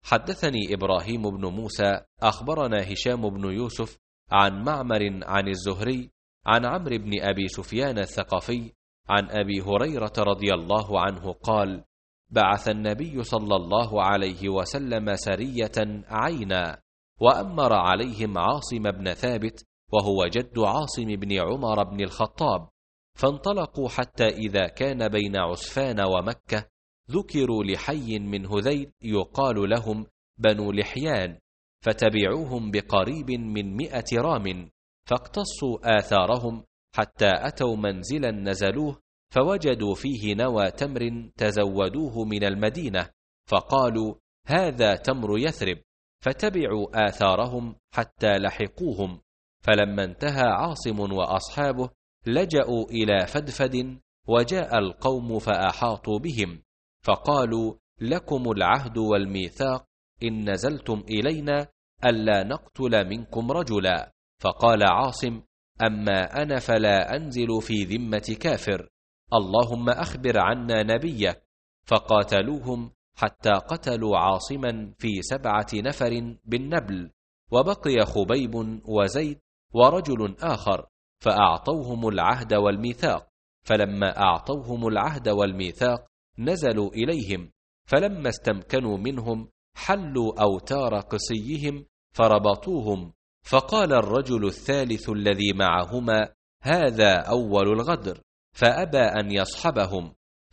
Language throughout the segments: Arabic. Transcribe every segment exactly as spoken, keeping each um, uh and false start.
حدثني إبراهيم بن موسى أخبرنا هشام بن يوسف عن معمر عن الزهري عن عمرو بن أبي سفيان الثقفي عن أبي هريرة رضي الله عنه قال: بعث النبي صلى الله عليه وسلم سرية عينا، وأمر عليهم عاصم بن ثابت وهو جد عاصم بن عمر بن الخطاب، فانطلقوا حتى إذا كان بين عسفان ومكة ذكروا لحي من هذيل يقال لهم بنو لحيان، فتبعوهم بقريب من مئة رام، فاقتصوا آثارهم حتى أتوا منزلا نزلوه، فوجدوا فيه نوى تمر تزودوه من المدينة، فقالوا: هذا تمر يثرب، فتبعوا آثارهم حتى لحقوهم. فلما انتهى عاصم وأصحابه لجأوا إلى فدفد، وجاء القوم فأحاطوا بهم، فقالوا: لكم العهد والميثاق إن نزلتم إلينا ألا نقتل منكم رجلا. فقال عاصم: أما أنا فلا أنزل في ذمة كافر، اللهم أخبر عنا نبيك. فقاتلوهم حتى قتلوا عاصما في سبعة نفر بالنبل، وبقي خبيب وزيد ورجل آخر، فأعطوهم العهد والميثاق. فلما أعطوهم العهد والميثاق نزلوا إليهم، فلما استمكنوا منهم حلوا أوتار قصيهم فربطوهم. فقال الرجل الثالث الذي معهما: هذا أول الغدر، فأبى أن يصحبهم،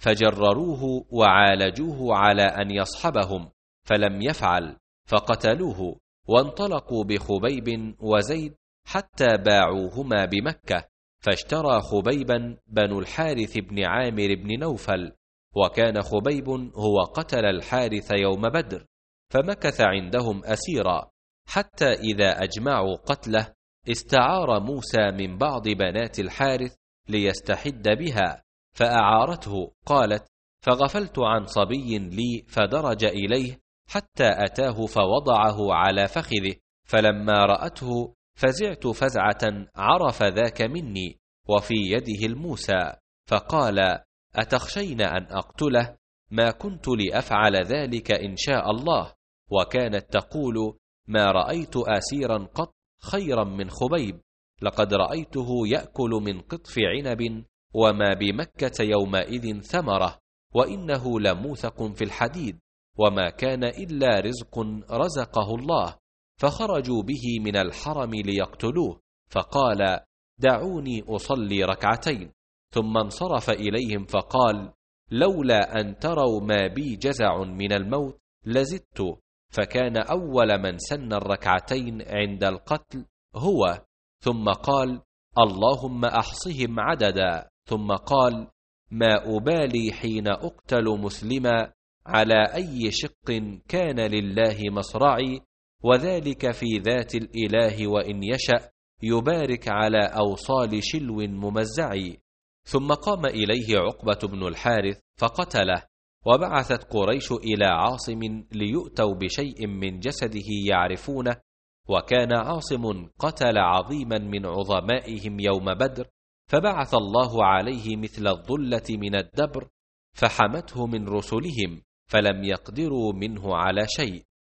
فجرروه وعالجوه على أن يصحبهم، فلم يفعل، فقتلوه، وانطلقوا بخبيب وزيد حتى باعوهما بمكة، فاشترى خبيبا بنو الحارث بن عامر بن نوفل، وكان خبيب هو قتل الحارث يوم بدر، فمكث عندهم أسيرا، حتى إذا أجمعوا قتله استعار موسى من بعض بنات الحارث ليستحد بها، فأعارته. قالت: فغفلت عن صبي لي فدرج إليه حتى أتاه فوضعه على فخذه، فلما رأته فزعت فزعة عرف ذاك مني، وفي يده الموسى، فقال: أتخشين أن أقتله؟ ما كنت لأفعل ذلك إن شاء الله. وكانت تقول: ما رأيت آسيرا قط خيرا من خبيب، لقد رأيته يأكل من قطف عنب، وما بمكة يومئذ ثمرة، وإنه لموثق في الحديد، وما كان إلا رزق رزقه الله. فخرجوا به من الحرم ليقتلوه، فقال: دعوني أصلي ركعتين. ثم انصرف إليهم فقال: لولا أن تروا ما بي جزع من الموت لزدت. فكان أول من سن الركعتين عند القتل هو، ثم قال: اللهم أحصهم عددا. ثم قال: ما أبالي حين أقتل مسلما على أي شق كان لله مصرعي، وذلك في ذات الإله، وإن يشأ يبارك على أوصال شلو ممزعي. ثم قام إليه عقبة بن الحارث فقتله، وبعثت قريش إلى عاصم ليؤتوا بشيء من جسده يعرفونه، وكان عاصم قتل عظيما من عظمائهم يوم بدر، فبعث الله عليه مثل الظلة من الدبر، فحمته من رسلهم، فلم يقدروا منه على شيء.